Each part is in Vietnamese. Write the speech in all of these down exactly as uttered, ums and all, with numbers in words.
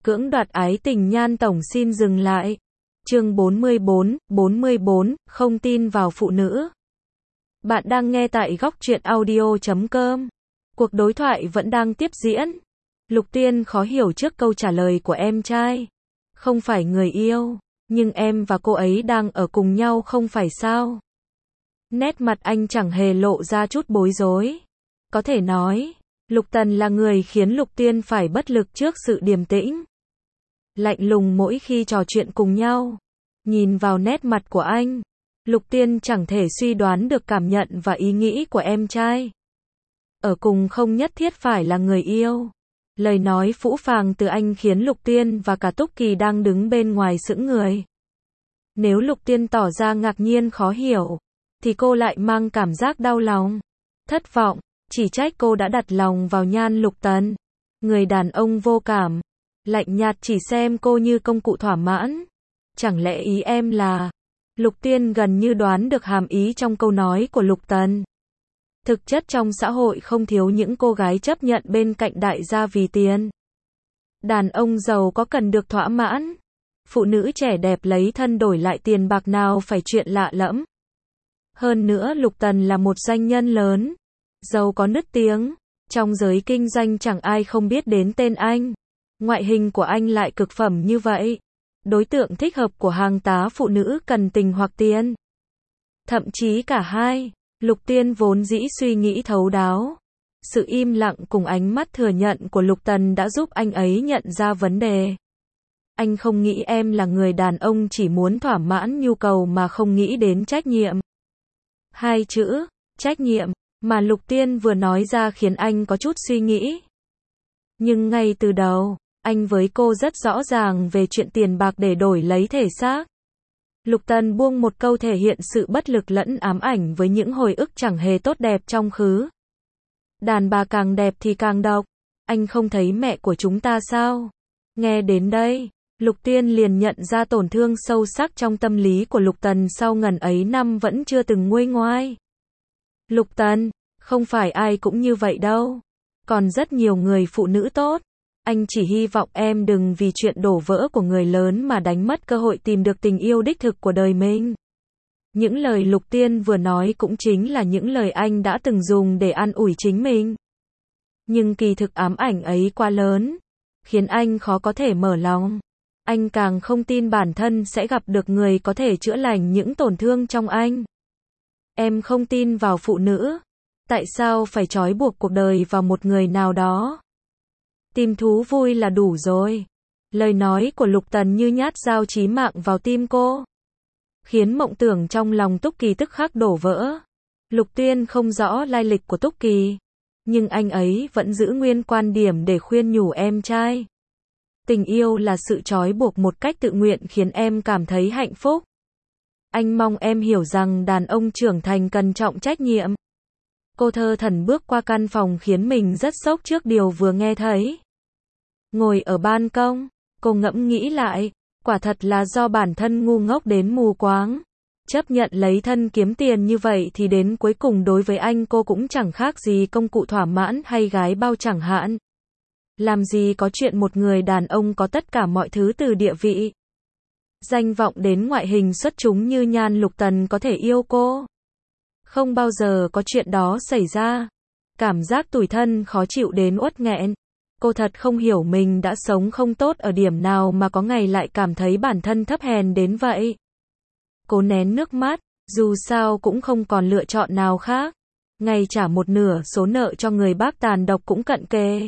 Cưỡng đoạt ái tình Nhan Tổng xin dừng lại. Chương bốn mươi bốn, bốn mươi bốn, không tin vào phụ nữ. Bạn đang nghe tại góc truyện audio chấm com. Cuộc đối thoại vẫn đang tiếp diễn. Lục Tiên khó hiểu trước câu trả lời của em trai. Không phải người yêu, nhưng em và cô ấy đang ở cùng nhau không phải sao? Nét mặt anh chẳng hề lộ ra chút bối rối. Có thể nói, Lục Tần là người khiến Lục Tiên phải bất lực trước sự điềm tĩnh, lạnh lùng mỗi khi trò chuyện cùng nhau. Nhìn vào nét mặt của anh, Lục Tiên chẳng thể suy đoán được cảm nhận và ý nghĩ của em trai. Ở cùng không nhất thiết phải là người yêu. Lời nói phũ phàng từ anh khiến Lục Tiên và cả Túc Kỳ đang đứng bên ngoài sững người. Nếu Lục Tiên tỏ ra ngạc nhiên khó hiểu, thì cô lại mang cảm giác đau lòng, thất vọng, chỉ trách cô đã đặt lòng vào Nhan Lục Tần. Người đàn ông vô cảm, lạnh nhạt chỉ xem cô như công cụ thỏa mãn. Chẳng lẽ ý em là... Lục Tiên gần như đoán được hàm ý trong câu nói của Lục Tần. Thực chất trong xã hội không thiếu những cô gái chấp nhận bên cạnh đại gia vì tiền. Đàn ông giàu có cần được thỏa mãn. Phụ nữ trẻ đẹp lấy thân đổi lại tiền bạc nào phải chuyện lạ lẫm. Hơn nữa Lục Tần là một doanh nhân lớn, giàu có nức tiếng. Trong giới kinh doanh chẳng ai không biết đến tên anh. Ngoại hình của anh lại cực phẩm như vậy. Đối tượng thích hợp của hàng tá phụ nữ cần tình hoặc tiền. Thậm chí cả hai. Lục Tiên vốn dĩ suy nghĩ thấu đáo. Sự im lặng cùng ánh mắt thừa nhận của Lục Tần đã giúp anh ấy nhận ra vấn đề. Anh không nghĩ em là người đàn ông chỉ muốn thỏa mãn nhu cầu mà không nghĩ đến trách nhiệm. Hai chữ, trách nhiệm, mà Lục Tiên vừa nói ra khiến anh có chút suy nghĩ. Nhưng ngay từ đầu, anh với cô rất rõ ràng về chuyện tiền bạc để đổi lấy thể xác. Lục Tần buông một câu thể hiện sự bất lực lẫn ám ảnh với những hồi ức chẳng hề tốt đẹp trong khứ. Đàn bà càng đẹp thì càng độc. Anh không thấy mẹ của chúng ta sao? Nghe đến đây, Lục Tiên liền nhận ra tổn thương sâu sắc trong tâm lý của Lục Tần sau ngần ấy năm vẫn chưa từng nguôi ngoai. Lục Tần, không phải ai cũng như vậy đâu. Còn rất nhiều người phụ nữ tốt. Anh chỉ hy vọng em đừng vì chuyện đổ vỡ của người lớn mà đánh mất cơ hội tìm được tình yêu đích thực của đời mình. Những lời Lục Tiên vừa nói cũng chính là những lời anh đã từng dùng để an ủi chính mình. Nhưng kỳ thực ám ảnh ấy quá lớn, khiến anh khó có thể mở lòng. Anh càng không tin bản thân sẽ gặp được người có thể chữa lành những tổn thương trong anh. Em không tin vào phụ nữ. Tại sao phải trói buộc cuộc đời vào một người nào đó? Tìm thú vui là đủ rồi. Lời nói của Lục Tần như nhát dao chí mạng vào tim cô, khiến mộng tưởng trong lòng Túc Kỳ tức khắc đổ vỡ. Lục Tiên không rõ lai lịch của Túc Kỳ, nhưng anh ấy vẫn giữ nguyên quan điểm để khuyên nhủ em trai. Tình yêu là sự trói buộc một cách tự nguyện khiến em cảm thấy hạnh phúc. Anh mong em hiểu rằng đàn ông trưởng thành cần trọng trách nhiệm. Cô thơ thẩn bước qua căn phòng khiến mình rất sốc trước điều vừa nghe thấy. Ngồi ở ban công, cô ngẫm nghĩ lại, quả thật là do bản thân ngu ngốc đến mù quáng. Chấp nhận lấy thân kiếm tiền như vậy thì đến cuối cùng đối với anh cô cũng chẳng khác gì công cụ thỏa mãn hay gái bao chẳng hạn. Làm gì có chuyện một người đàn ông có tất cả mọi thứ từ địa vị, danh vọng đến ngoại hình xuất chúng như Nhan Lục Tần có thể yêu cô. Không bao giờ có chuyện đó xảy ra. Cảm giác tủi thân khó chịu đến uất nghẹn. Cô thật không hiểu mình đã sống không tốt ở điểm nào mà có ngày lại cảm thấy bản thân thấp hèn đến vậy. Cô nén nước mắt, dù sao cũng không còn lựa chọn nào khác. Ngày trả một nửa số nợ cho người bác tàn độc cũng cận kề.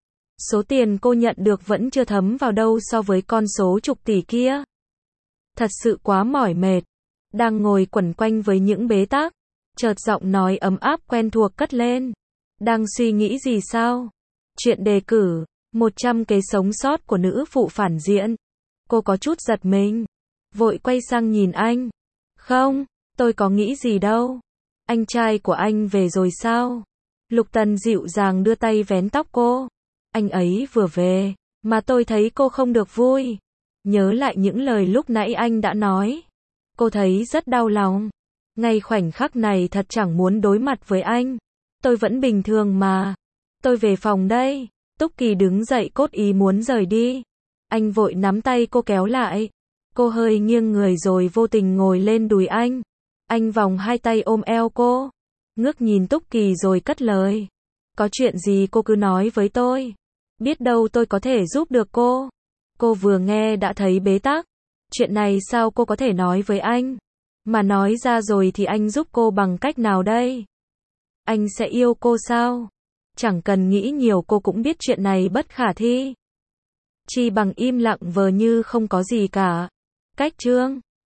Số tiền cô nhận được vẫn chưa thấm vào đâu so với con số chục tỷ kia. Thật sự quá mỏi mệt. Đang ngồi quẩn quanh với những bế tắc, chợt giọng nói ấm áp quen thuộc cất lên. Đang suy nghĩ gì sao? Chuyện đề cử, một trăm kế sống sót của nữ phụ phản diện. Cô có chút giật mình, vội quay sang nhìn anh. Không, tôi có nghĩ gì đâu. Anh trai của anh về rồi sao? Lục Tần dịu dàng đưa tay vén tóc cô. Anh ấy vừa về, mà tôi thấy cô không được vui. Nhớ lại những lời lúc nãy anh đã nói. Cô thấy rất đau lòng. Ngay khoảnh khắc này thật chẳng muốn đối mặt với anh. Tôi vẫn bình thường mà. Tôi về phòng đây. Túc Kỳ đứng dậy cốt ý muốn rời đi. Anh vội nắm tay cô kéo lại. Cô hơi nghiêng người rồi vô tình ngồi lên đùi anh. Anh vòng hai tay ôm eo cô. Ngước nhìn Túc Kỳ rồi cất lời. Có chuyện gì cô cứ nói với tôi. Biết đâu tôi có thể giúp được cô. Cô vừa nghe đã thấy bế tắc. Chuyện này sao cô có thể nói với anh? Mà nói ra rồi thì anh giúp cô bằng cách nào đây? Anh sẽ yêu cô sao? Chẳng cần nghĩ nhiều, cô cũng biết chuyện này bất khả thi. Chi bằng im lặng vờ như không có gì cả. Cách chương